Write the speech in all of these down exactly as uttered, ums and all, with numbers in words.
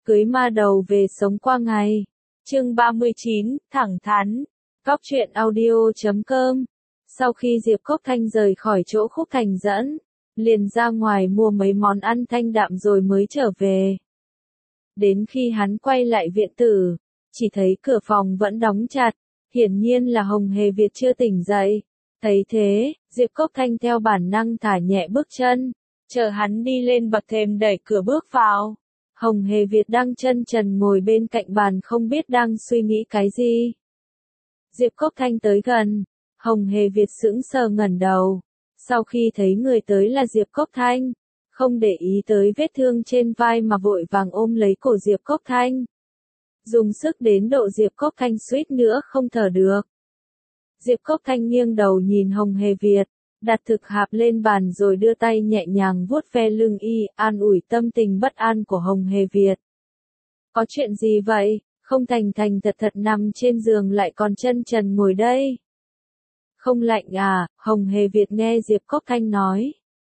cưới ma đầu về sống qua ngày. Chương ba mươi chín, thẳng thắn. Góc truyện audio chấm com. Sau khi Diệp Cốc Thanh rời khỏi chỗ Khúc Thành dẫn, liền ra ngoài mua mấy món ăn thanh đạm rồi mới trở về. Đến khi hắn quay lại viện tử, chỉ thấy cửa phòng vẫn đóng chặt, hiển nhiên là Hồng Hề Việt chưa tỉnh dậy. Thấy thế, Diệp Cốc Thanh theo bản năng thả nhẹ bước chân, chờ hắn đi lên bậc thềm đẩy cửa bước vào. Hồng Hề Việt đang chân trần ngồi bên cạnh bàn không biết đang suy nghĩ cái gì. Diệp Cốc Thanh tới gần, Hồng Hề Việt sững sờ ngẩng đầu. Sau khi thấy người tới là Diệp Cốc Thanh, không để ý tới vết thương trên vai mà vội vàng ôm lấy cổ Diệp Cốc Thanh. Dùng sức đến độ Diệp Cốc Thanh suýt nữa không thở được. Diệp Cốc Thanh nghiêng đầu nhìn Hồng Hề Việt, đặt thực hạp lên bàn rồi đưa tay nhẹ nhàng vuốt ve lưng y, an ủi tâm tình bất an của Hồng Hề Việt. Có chuyện gì vậy, không thành thành thật thật nằm trên giường lại còn chân trần ngồi đây. Không lạnh à, Hồng Hề Việt nghe Diệp Cốc Thanh nói.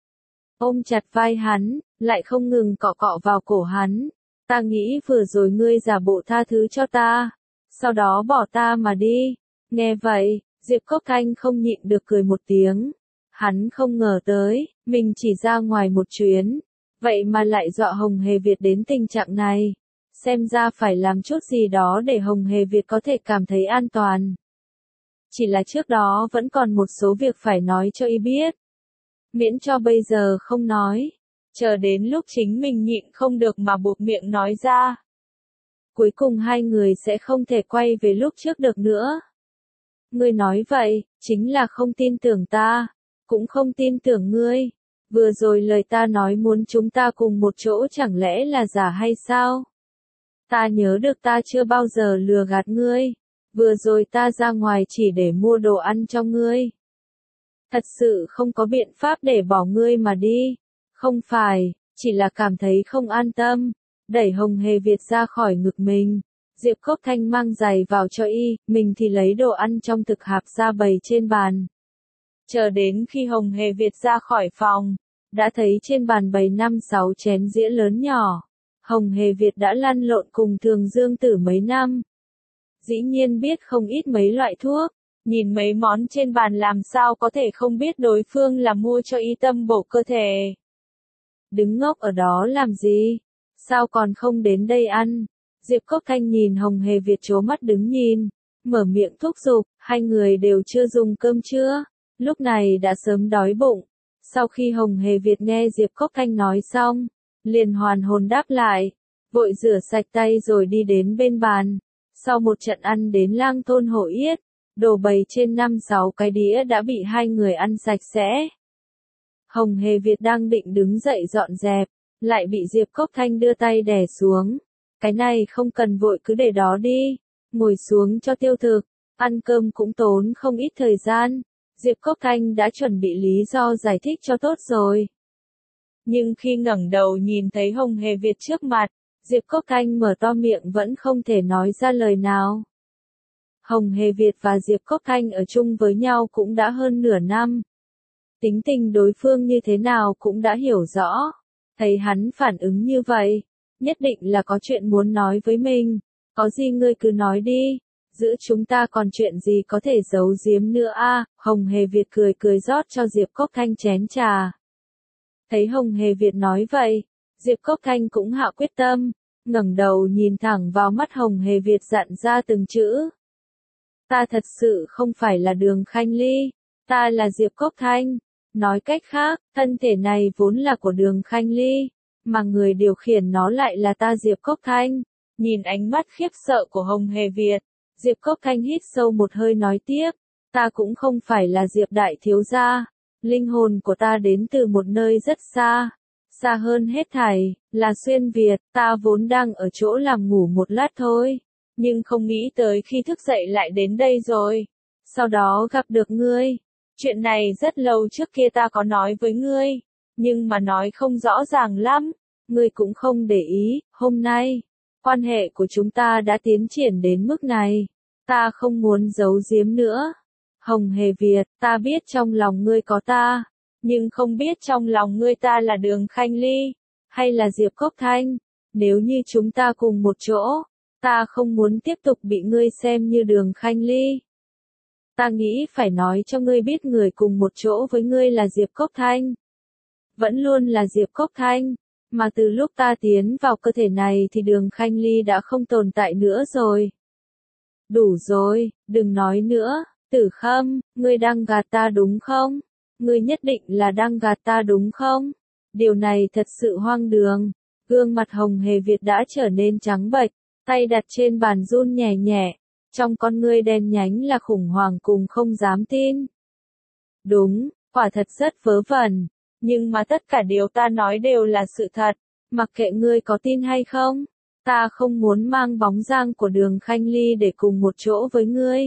Ôm chặt vai hắn, lại không ngừng cọ cọ vào cổ hắn. Ta nghĩ vừa rồi ngươi giả bộ tha thứ cho ta, sau đó bỏ ta mà đi. Nghe vậy, Diệp Cốc Thanh không nhịn được cười một tiếng. Hắn không ngờ tới, mình chỉ ra ngoài một chuyến, vậy mà lại dọa Hồng Hề Việt đến tình trạng này. Xem ra phải làm chút gì đó để Hồng Hề Việt có thể cảm thấy an toàn. Chỉ là trước đó vẫn còn một số việc phải nói cho y biết. Miễn cho bây giờ không nói, chờ đến lúc chính mình nhịn không được mà buộc miệng nói ra. Cuối cùng hai người sẽ không thể quay về lúc trước được nữa. Ngươi nói vậy, chính là không tin tưởng ta, cũng không tin tưởng ngươi. Vừa rồi lời ta nói muốn chúng ta cùng một chỗ chẳng lẽ là giả hay sao? Ta nhớ được ta chưa bao giờ lừa gạt ngươi. Vừa rồi ta ra ngoài chỉ để mua đồ ăn cho ngươi. Thật sự không có biện pháp để bỏ ngươi mà đi. Không phải, chỉ là cảm thấy không an tâm. Đẩy Hồng Hề Việt ra khỏi ngực mình. Diệp Cốc Thanh mang giày vào cho y, mình thì lấy đồ ăn trong thực hạp ra bày trên bàn. Chờ đến khi Hồng Hề Việt ra khỏi phòng, đã thấy trên bàn bày năm sáu chén dĩa lớn nhỏ. Hồng Hề Việt đã lăn lộn cùng Thường Dương Tử mấy năm. Dĩ nhiên biết không ít mấy loại thuốc, nhìn mấy món trên bàn làm sao có thể không biết đối phương là mua cho y tâm bổ cơ thể. Đứng ngốc ở đó làm gì? Sao còn không đến đây ăn? Diệp Cốc Thanh nhìn Hồng Hề Việt trố mắt đứng nhìn, mở miệng thúc giục, hai người đều chưa dùng cơm trưa, lúc này đã sớm đói bụng. Sau khi Hồng Hề Việt nghe Diệp Cốc Thanh nói xong, liền hoàn hồn đáp lại, vội rửa sạch tay rồi đi đến bên bàn. Sau một trận ăn đến lang thôn hổ yết, đồ bày trên năm sáu cái đĩa đã bị hai người ăn sạch sẽ. Hồng Hề Việt đang định đứng dậy dọn dẹp, lại bị Diệp Cốc Thanh đưa tay đè xuống. Cái này không cần vội cứ để đó đi, ngồi xuống cho tiêu thực, ăn cơm cũng tốn không ít thời gian. Diệp Cốc Thanh đã chuẩn bị lý do giải thích cho tốt rồi. Nhưng khi ngẩng đầu nhìn thấy Hồng Hề Việt trước mặt, Diệp Cốc Thanh mở to miệng vẫn không thể nói ra lời nào. Hồng Hề Việt và Diệp Cốc Thanh ở chung với nhau cũng đã hơn nửa năm. Tính tình đối phương như thế nào cũng đã hiểu rõ. Thấy hắn phản ứng như vậy, nhất định là có chuyện muốn nói với mình. Có gì ngươi cứ nói đi, giữa chúng ta còn chuyện gì có thể giấu giếm nữa a? À, Hồng Hề Việt cười cười rót cho Diệp Cốc Thanh chén trà. Thấy Hồng Hề Việt nói vậy, Diệp Cốc Thanh cũng hạ quyết tâm, ngẩng đầu nhìn thẳng vào mắt Hồng Hề Việt dặn ra từng chữ. Ta thật sự không phải là Đường Khanh Ly, ta là Diệp Cốc Thanh. Nói cách khác, thân thể này vốn là của Đường Khanh Ly, mà người điều khiển nó lại là ta Diệp Cốc Thanh. Nhìn ánh mắt khiếp sợ của Hồng Hề Việt, Diệp Cốc Thanh hít sâu một hơi nói tiếp, ta cũng không phải là Diệp đại thiếu gia, linh hồn của ta đến từ một nơi rất xa, xa hơn hết thảy, là xuyên Việt, ta vốn đang ở chỗ làm ngủ một lát thôi, nhưng không nghĩ tới khi thức dậy lại đến đây rồi, sau đó gặp được ngươi. Chuyện này rất lâu trước kia ta có nói với ngươi, nhưng mà nói không rõ ràng lắm, ngươi cũng không để ý, hôm nay, quan hệ của chúng ta đã tiến triển đến mức này, ta không muốn giấu giếm nữa. Hồng Hề Việt, ta biết trong lòng ngươi có ta, nhưng không biết trong lòng ngươi ta là Đường Khanh Ly, hay là Diệp Cốc Thanh. nếu như chúng ta cùng một chỗ, ta không muốn tiếp tục bị ngươi xem như Đường Khanh Ly. Ta nghĩ phải nói cho ngươi biết người cùng một chỗ với ngươi là Diệp Cốc Thanh. Vẫn luôn là Diệp Cốc Thanh, mà từ lúc ta tiến vào cơ thể này thì Đường Khanh Ly đã không tồn tại nữa rồi. Đủ rồi, đừng nói nữa, Tử Khâm, ngươi đang gạt ta đúng không? Ngươi nhất định là đang gạt ta đúng không? Điều này thật sự hoang đường. Gương mặt Hồng Hề Việt đã trở nên trắng bệch, tay đặt trên bàn run nhẹ nhẹ, trong con ngươi đen nhánh là khủng hoảng cùng không dám tin. Đúng, quả thật rất vớ vẩn, nhưng mà tất cả điều ta nói đều là sự thật, mặc kệ ngươi có tin hay không, ta không muốn mang bóng dáng của Đường Khanh Ly để cùng một chỗ với ngươi.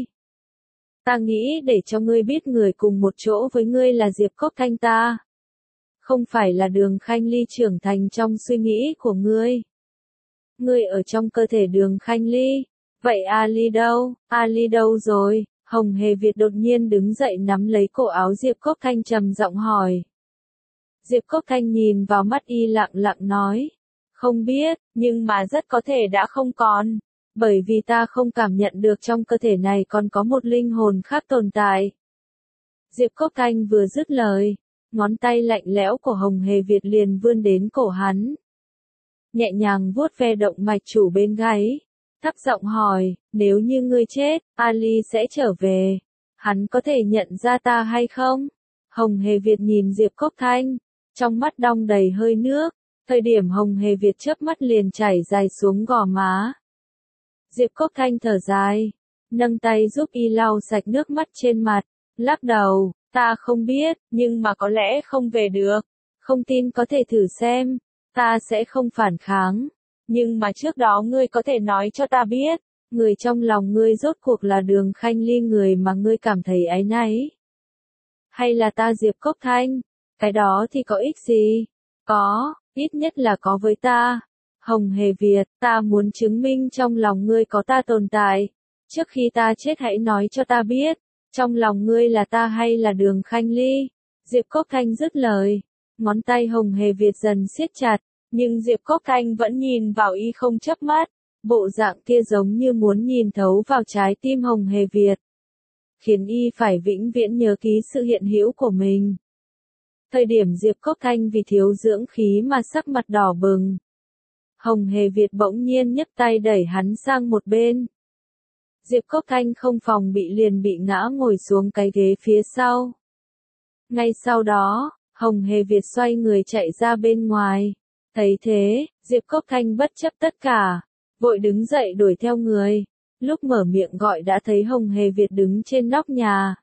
Ta nghĩ để cho ngươi biết người cùng một chỗ với ngươi là Diệp Cốc Thanh ta. Không phải là Đường Khanh Ly trưởng thành trong suy nghĩ của ngươi. Ngươi ở trong cơ thể Đường Khanh Ly. Vậy Ali đâu? Ali đâu rồi? Hồng Hề Việt đột nhiên đứng dậy nắm lấy cổ áo Diệp Cốc Thanh trầm giọng hỏi. Diệp Cốc Thanh nhìn vào mắt y lặng lặng nói. Không biết, nhưng mà rất có thể đã không còn. Bởi vì ta không cảm nhận được trong cơ thể này còn có một linh hồn khác tồn tại. Diệp Cốc Thanh vừa dứt lời, ngón tay lạnh lẽo của Hồng Hề Việt liền vươn đến cổ hắn. Nhẹ nhàng vuốt ve động mạch chủ bên gáy, thấp giọng hỏi, nếu như ngươi chết, Ali sẽ trở về. Hắn có thể nhận ra ta hay không? Hồng Hề Việt nhìn Diệp Cốc Thanh, trong mắt đong đầy hơi nước, thời điểm Hồng Hề Việt chớp mắt liền chảy dài xuống gò má. Diệp Cốc Thanh thở dài, nâng tay giúp y lau sạch nước mắt trên mặt, lắc đầu, ta không biết, nhưng mà có lẽ không về được. Không tin có thể thử xem, ta sẽ không phản kháng. Nhưng mà trước đó ngươi có thể nói cho ta biết, người trong lòng ngươi rốt cuộc là Đường Khanh Ly người mà ngươi cảm thấy áy náy. Hay là ta Diệp Cốc Thanh, cái đó thì có ích gì? Có, ít nhất là có với ta. Hồng Hề Việt, ta muốn chứng minh trong lòng ngươi có ta tồn tại. Trước khi ta chết hãy nói cho ta biết, trong lòng ngươi là ta hay là Đường Khanh Ly? Diệp Cốc Thanh dứt lời, ngón tay Hồng Hề Việt dần siết chặt, nhưng Diệp Cốc Thanh vẫn nhìn vào y không chớp mắt, bộ dạng kia giống như muốn nhìn thấu vào trái tim Hồng Hề Việt, khiến y phải vĩnh viễn nhớ ký sự hiện hữu của mình. Thời điểm Diệp Cốc Thanh vì thiếu dưỡng khí mà sắc mặt đỏ bừng, Hồng Hề Việt bỗng nhiên nhấc tay đẩy hắn sang một bên. Diệp Cốc Thanh không phòng bị liền bị ngã ngồi xuống cái ghế phía sau. Ngay sau đó, Hồng Hề Việt xoay người chạy ra bên ngoài. Thấy thế, Diệp Cốc Thanh bất chấp tất cả, vội đứng dậy đuổi theo người. Lúc mở miệng gọi đã thấy Hồng Hề Việt đứng trên nóc nhà.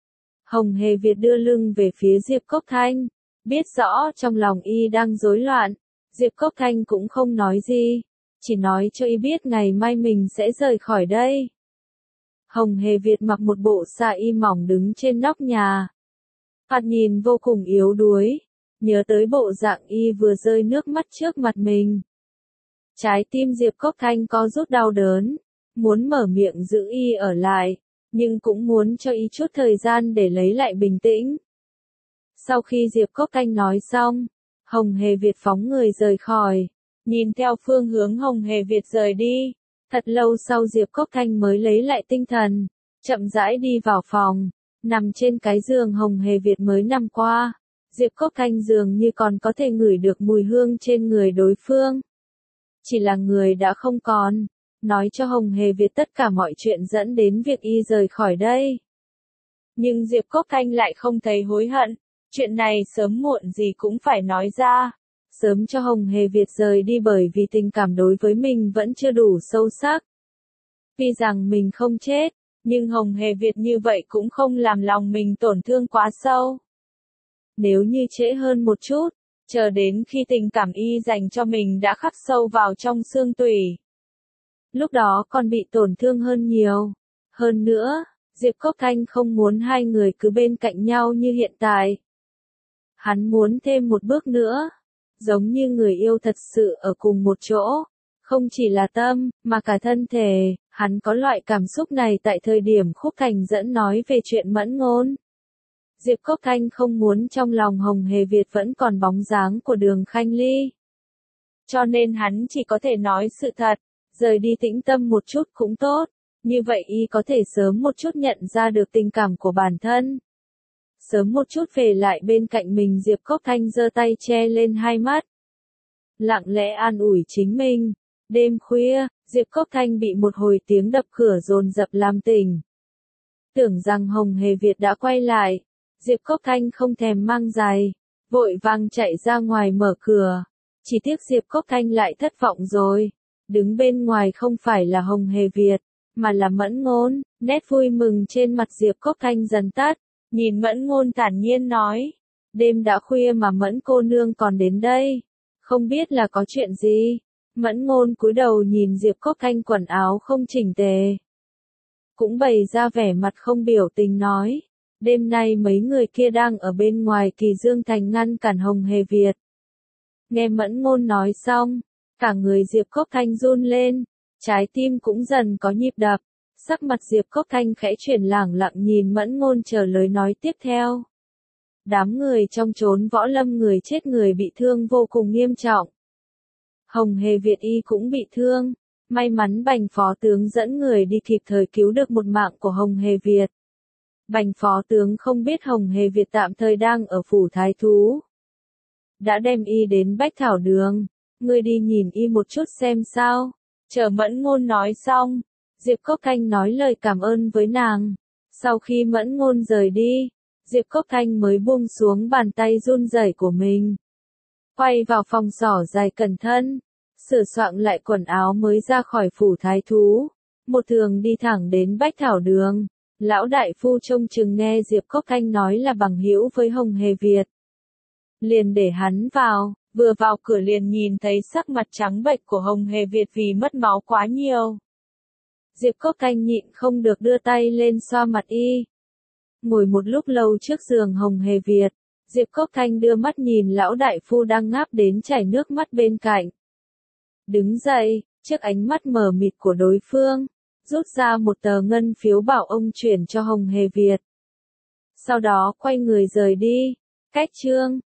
Hồng Hề Việt đưa lưng về phía Diệp Cốc Thanh, biết rõ trong lòng y đang rối loạn. Diệp Cốc Thanh cũng không nói gì, chỉ nói cho y biết ngày mai mình sẽ rời khỏi đây. Hồng Hề Việt mặc một bộ sa y mỏng đứng trên nóc nhà. Thoạt nhìn vô cùng yếu đuối, nhớ tới bộ dạng y vừa rơi nước mắt trước mặt mình. Trái tim Diệp Cốc Thanh có rút đau đớn, muốn mở miệng giữ y ở lại, nhưng cũng muốn cho y chút thời gian để lấy lại bình tĩnh. Sau khi Diệp Cốc Thanh nói xong, Hồng Hề Việt phóng người rời khỏi, nhìn theo phương hướng Hồng Hề Việt rời đi. Thật lâu sau Diệp Cốc Thanh mới lấy lại tinh thần, chậm rãi đi vào phòng, nằm trên cái giường Hồng Hề Việt mới nằm qua. Diệp Cốc Thanh dường như còn có thể ngửi được mùi hương trên người đối phương. Chỉ là người đã không còn, nói cho Hồng Hề Việt tất cả mọi chuyện dẫn đến việc y rời khỏi đây. Nhưng Diệp Cốc Thanh lại không thấy hối hận, chuyện này sớm muộn gì cũng phải nói ra. Sớm cho Hồng Hề Việt rời đi bởi vì tình cảm đối với mình vẫn chưa đủ sâu sắc. Vì rằng mình không chết, nhưng Hồng Hề Việt như vậy cũng không làm lòng mình tổn thương quá sâu. Nếu như trễ hơn một chút, chờ đến khi tình cảm y dành cho mình đã khắc sâu vào trong xương tủy, lúc đó còn bị tổn thương hơn nhiều. Hơn nữa, Diệp Cốc Thanh không muốn hai người cứ bên cạnh nhau như hiện tại. Hắn muốn thêm một bước nữa. Giống như người yêu thật sự ở cùng một chỗ, không chỉ là tâm, mà cả thân thể. Hắn có loại cảm xúc này tại thời điểm Khúc Thành Dẫn nói về chuyện mẫn ngôn. Diệp Cốc Thanh không muốn trong lòng Hồng Hề Việt vẫn còn bóng dáng của Đường Khanh Ly. cho nên hắn chỉ có thể nói sự thật, rời đi tĩnh tâm một chút cũng tốt, như vậy y có thể sớm một chút nhận ra được tình cảm của bản thân. Sớm một chút về lại bên cạnh mình. Diệp Cốc Thanh giơ tay che lên hai mắt, lặng lẽ an ủi chính mình. Đêm khuya, Diệp Cốc Thanh bị một hồi tiếng đập cửa dồn dập làm tỉnh. Tưởng rằng Hồng Hề Việt đã quay lại, Diệp Cốc Thanh không thèm mang giày, vội vàng chạy ra ngoài mở cửa. Chỉ tiếc Diệp Cốc Thanh lại thất vọng rồi. Đứng bên ngoài không phải là Hồng Hề Việt, mà là Mẫn Ngôn. Nét vui mừng trên mặt Diệp Cốc Thanh dần tắt, nhìn Mẫn Ngôn thản nhiên nói. Đêm đã khuya mà Mẫn cô nương còn đến đây, không biết là có chuyện gì. Mẫn Ngôn cúi đầu nhìn Diệp Cốc Thanh quần áo không chỉnh tề, cũng bày ra vẻ mặt không biểu tình nói. Đêm nay mấy người kia đang ở bên ngoài Kỳ Dương Thành ngăn cản Hồng Hề Việt. Nghe Mẫn Ngôn nói xong, cả người Diệp Cốc Thanh run lên, trái tim cũng dần có nhịp đập. Sắc mặt Diệp Cốc Thanh khẽ chuyển, lẳng lặng nhìn Mẫn Ngôn chờ lời nói tiếp theo. Đám người trong chốn võ lâm người chết người bị thương vô cùng nghiêm trọng. Hồng Hề Việt y cũng bị thương, may mắn Bành phó tướng dẫn người đi kịp thời cứu được một mạng của Hồng Hề Việt. Bành phó tướng không biết Hồng Hề Việt tạm thời đang ở phủ thái thú, đã đem y đến Bách Thảo Đường, ngươi đi nhìn y một chút xem sao. Chờ Mẫn Ngôn nói xong, Diệp Cốc Thanh nói lời cảm ơn với nàng. Sau khi Mẫn Ngôn rời đi, Diệp Cốc Thanh mới buông xuống bàn tay run rẩy của mình, quay vào phòng xỏ giày cẩn thận, sửa soạn lại quần áo mới ra khỏi phủ thái thú, một đường đi thẳng đến Bách Thảo Đường. Lão đại phu trông chừng nghe Diệp Cốc Thanh nói là bằng hữu với Hồng Hề Việt, liền để hắn vào. Vừa vào cửa liền nhìn thấy sắc mặt trắng bệch của Hồng Hề Việt vì mất máu quá nhiều. Diệp Cốc Thanh nhịn không được đưa tay lên xoa mặt y. Ngồi một lúc lâu trước giường Hồng Hề Việt, Diệp Cốc Thanh đưa mắt nhìn lão đại phu đang ngáp đến chảy nước mắt bên cạnh. Đứng dậy, trước ánh mắt mờ mịt của đối phương, rút ra một tờ ngân phiếu bảo ông chuyển cho Hồng Hề Việt. Sau đó quay người rời đi. Cách chương